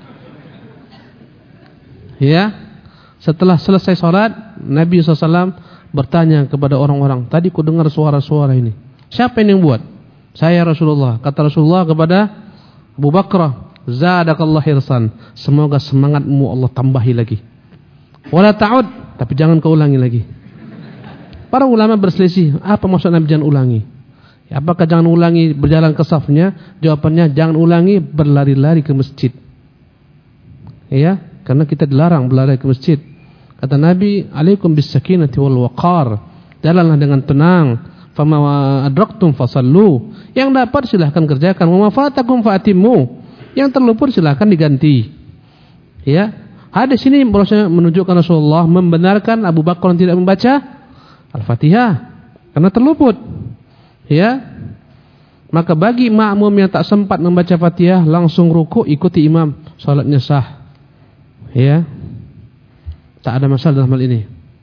Ya, setelah selesai salat, Nabi shallallahu alaihi wasallam bertanya kepada orang-orang, tadi ku dengar suara-suara ini, siapa ini yang buat? Saya Rasulullah. Kata Rasulullah kepada Abu Bakar, zadakallah hirsan, semoga semangatmu Allah tambahi lagi. Wala ta'ud, tapi jangan kau ulangi lagi. Para ulama berselisih, apa maksud Nabi jangan ulangi? Apakah jangan ulangi berjalan ke safnya? Jawabannya jangan ulangi berlari-lari ke masjid. Ya, karena kita dilarang berlari ke masjid. Kata Nabi, alaikum bis sakinati wal waqar, jalanlah dengan tenang. Fama adraktum fasallu, yang dapat silahkan kerjakan, wa ma fatakum fa'timmu, yang terluput silahkan diganti. Ya, hadis ini menunjukkan Rasulullah membenarkan Abu Bakar tidak membaca Al-Fatihah karena terluput. Ya, maka bagi makmum yang tak sempat membaca Fatihah langsung ruku, ikuti imam, salatnya sah. Ya, tak ada masalah dalam hal ini.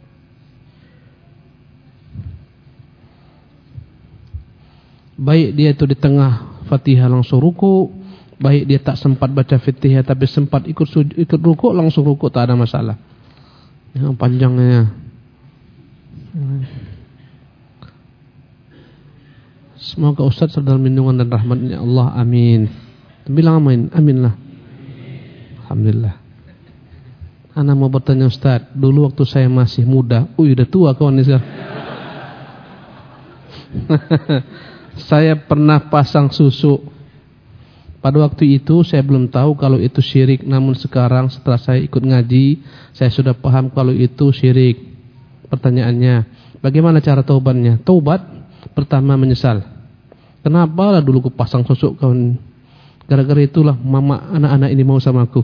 Baik dia itu di tengah Fatihah langsung ruku, baik dia tak sempat baca Fatihah tapi sempat ikut sujud, ikut ruku, langsung ruku, tak ada masalah. Yang panjangnya. Semoga Ustaz dalam lindungan dan rahmatnya Allah, amin. Bilang amin, amin lah. Alhamdulillah. Ana mau bertanya Ustaz, dulu waktu saya masih muda, uy udah tua kawan ini sekarang. Saya pernah pasang susu. Pada waktu itu saya belum tahu kalau itu syirik, namun sekarang setelah saya ikut ngaji, saya sudah paham kalau itu syirik. Pertanyaannya, bagaimana cara taubatnya? Taubat pertama menyesal. Kenapa lah dulu ku pasang susu kawan? Gara-gara itulah mama anak-anak ini mau sama aku.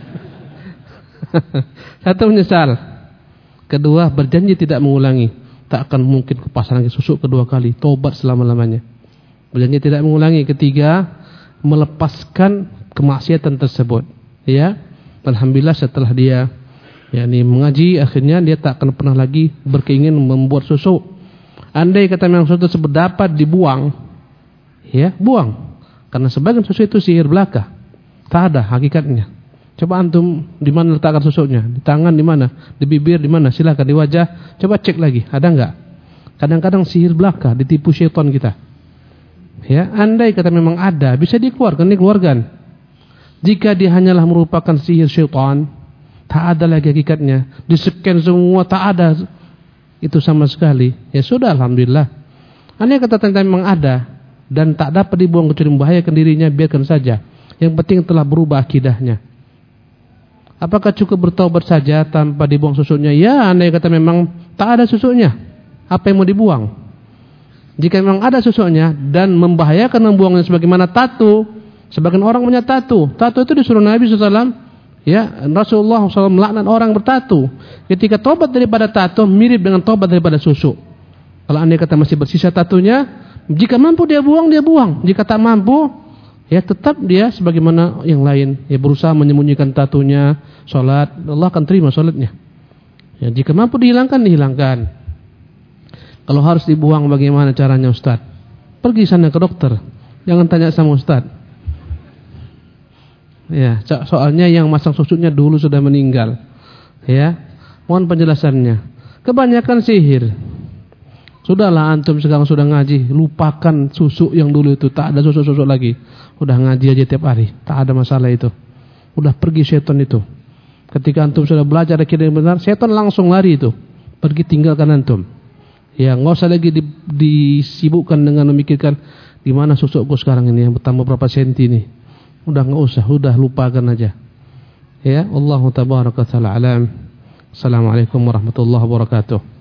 Satu, menyesal. Kedua, berjanji tidak mengulangi. Tak akan mungkin ku pasang lagi susu kedua kali. Taubat selama-lamanya. berjanji tidak mengulangi. Ketiga, melepaskan kemaksiatan tersebut. Ya, alhamdulillah setelah dia yakni mengaji, akhirnya dia tak akan pernah lagi berkeinginan membuat susu. Andai kata memang susu tersebut dapat dibuang, ya buang, karena sebagian susu itu sihir belaka, tak ada hakikatnya. Coba antum di mana letakkan susunya? Di tangan di mana? Di bibir di mana? Silakan di wajah. Coba cek lagi, ada enggak? Kadang-kadang sihir belaka, ditipu syaitan kita. Ya, andai kata memang ada, bisa dikeluarkan, dikeluarkan. Jika dia hanyalah merupakan sihir syaitan, tak ada lagi hakikatnya, di-scan semua, tak ada itu sama sekali. Ya sudah, alhamdulillah. Andai kata ternyata memang ada dan tak dapat dibuang kecuali membahayakan dirinya, biarkan saja. Yang penting telah berubah akidahnya. Apakah cukup bertaubat saja tanpa dibuang susunya? Ya, andai kata memang tak ada susunya, apa yang mau dibuang? Jika memang ada susunya dan membahayakan membuangnya, sebagaimana tato, sebagian orang punya tato. Tato itu disuruh Nabi shallallahu alaihi wasallam, ya, Rasulullah shallallahu alaihi wasallam melaknat orang bertato. Ketika tobat daripada tato mirip dengan tobat daripada susu. Kalau andai kata masih bersisa tatonya, jika mampu dia buang, dia buang. Jika tak mampu, ya tetap dia sebagaimana yang lain, ya berusaha menyembunyikan tatonya, salat, Allah akan terima salatnya. Ya, jika mampu dihilangkan, dihilangkan. Kalau harus dibuang, bagaimana caranya Ustaz? Pergi sana ke dokter, jangan tanya sama Ustaz. Ya, soalnya yang masang susunya dulu sudah meninggal. Ya, mohon penjelasannya. Kebanyakan sihir. Sudahlah antum sekarang sudah ngaji, lupakan susu yang dulu itu, tak ada susu-susu lagi. Udah ngaji aja tiap hari, tak ada masalah itu. Udah pergi setan itu. Ketika antum sudah belajar akidah yang benar, setan langsung lari itu, pergi tinggalkan antum. Ya, nggak usah lagi di, disibukkan dengan memikirkan di mana susukku sekarang ini yang bertambah berapa senti nih. Udah nggak usah, udah lupakan aja. Ya, Allahu tabaraka taala alam. Assalamualaikum warahmatullahi wabarakatuh.